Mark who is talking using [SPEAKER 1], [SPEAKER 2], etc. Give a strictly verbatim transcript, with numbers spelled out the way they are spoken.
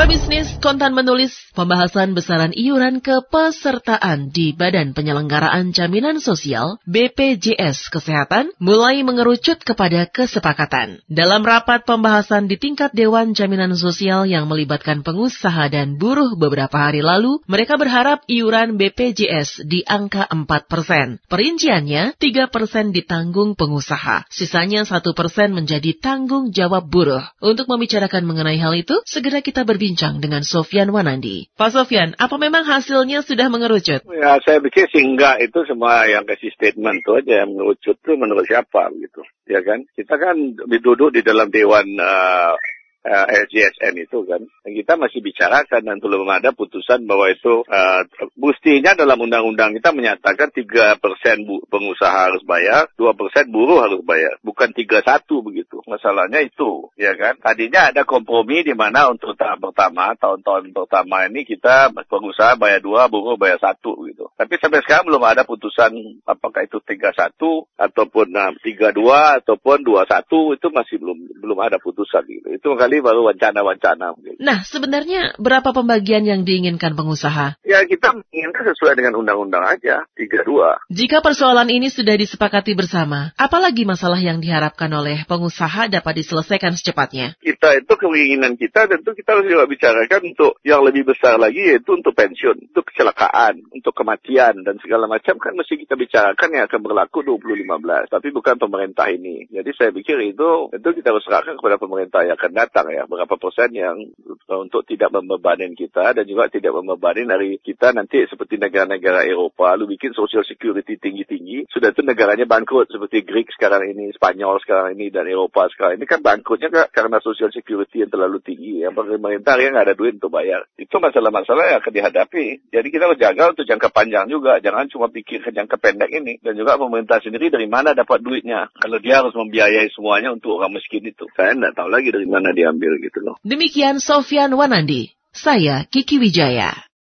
[SPEAKER 1] Mitra bisnis, Kontan menulis pembahasan besaran iuran kepesertaan di Badan Penyelenggaraan Jaminan Sosial B P J S Kesehatan mulai mengerucut kepada kesepakatan. Dalam rapat pembahasan di tingkat Dewan Jaminan Sosial yang melibatkan pengusaha dan buruh beberapa hari lalu, mereka berharap iuran B P J S di angka empat persen. Perinciannya, tiga persen ditanggung pengusaha, sisanya satu persen menjadi tanggung jawab buruh. Untuk membicarakan mengenai hal itu, segera kita berbincang dengan Sofyan Wanandi. Pak Sofyan, apa memang hasilnya sudah mengerucut?
[SPEAKER 2] Ya, saya pikir sih enggak. Itu semua yang kasih statement itu aja yang mengerucut itu menurut siapa gitu. Ya kan? Kita kan duduk di dalam Dewan uh, uh, L J S N itu kan. Dan kita masih bicarakan dan belum ada putusan bahwa itu uh, mestinya dalam undang-undang kita menyatakan tiga persen bu- pengusaha harus bayar, dua persen buruh harus bayar. Bukan tiga satu begitu. Masalahnya itu, ya kan? Tadinya ada kompromi di mana untuk tahap pertama, tahun-tahun pertama ini kita pengusaha bayar dua, buruh bayar satu gitu. Tapi sampai sekarang belum ada putusan apakah itu tiga satu ataupun uh, tiga dua ataupun dua satu, itu masih belum belum ada putusan gitu. Itu kali baru wacana-wacana. Gitu.
[SPEAKER 1] Nah, sebenarnya berapa pembagian yang diinginkan pengusaha?
[SPEAKER 2] Ya, kita menginginkan sesuai dengan undang-undang aja, tiga dua.
[SPEAKER 1] Jika persoalan ini sudah disepakati bersama, apalagi masalah yang diharapkan oleh pengusaha dapat diselesaikan secepatnya?
[SPEAKER 2] Kita itu keinginan kita tentu kita harus juga bicarakan untuk yang lebih besar lagi, yaitu untuk pensiun, untuk kecelakaan, untuk kematian dan segala macam kan mesti kita bicarakan yang akan berlaku dua ribu lima belas, tapi bukan pemerintah ini. Jadi saya pikir itu tentu kita harus serahkan kepada pemerintah yang akan datang ya, berapa persen yang untuk tidak membebanin kita dan juga tidak membebanin dari kita nanti seperti negara-negara Eropa, lu bikin social security tinggi-tinggi, sudah itu negaranya bangkrut seperti Greek sekarang ini, Spanyol sekarang ini dan Eropa sekarang ini kan bangkrutnya karena social security yang terlalu tinggi. Yang pemerintah yang nggak ada duit untuk bayar. Itu masalah-masalah yang akan dihadapi. Jadi kita harus jaga untuk jangka panjang juga. Jangan cuma pikir ke jangka pendek ini. Dan juga pemerintah sendiri dari mana dapat duitnya. Kalau dia harus membiayai semuanya untuk orang miskin itu. Saya nggak tahu lagi dari mana diambil gitu loh.
[SPEAKER 1] Demikian Sofyan Wanandi. Saya Kiki Wijaya.